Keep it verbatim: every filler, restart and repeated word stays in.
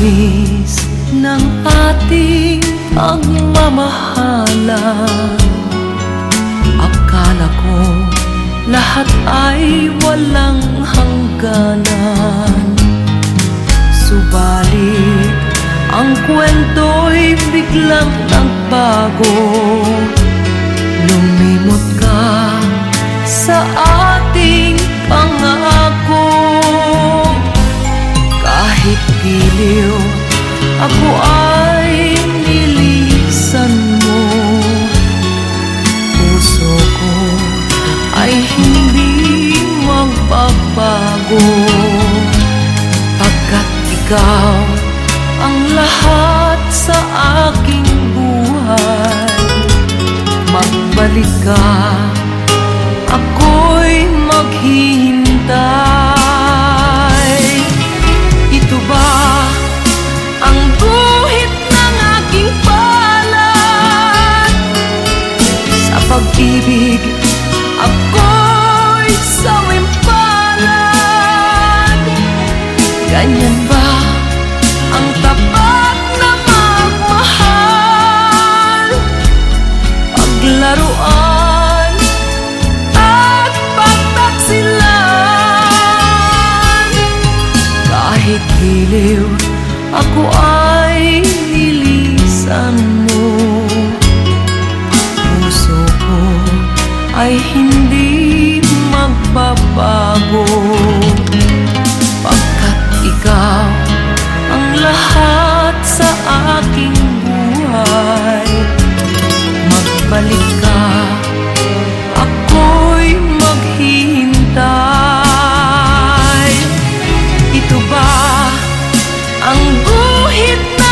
tamis ng ating pagmamahalan. Akala ko lahat ay walang hangganan, subalit ang kwento'y biglang nagbago. Lumimot ka sa ating pangako. Kahit giliw, ako ay nilisan mo. Puso ko ay hindi magbabago, pagkat ikaw ang lahat sa aking buhay. Magbalik ka, ako'y maghihintay. Ito ba ang guhit ng aking palad? Sa pag-ibig, ako'y sawimpalad. Ganyan ba ang tapat na magmahal? Paglaruan at pagtaksilan. Kahit giliw, ako ay nilisan mo. Puso ko ay hindi magbabago, pagkat ikaw ang lahat sa aking buhay. Magbalik ka, ako'y maghihintay. Ito ba ang guhit na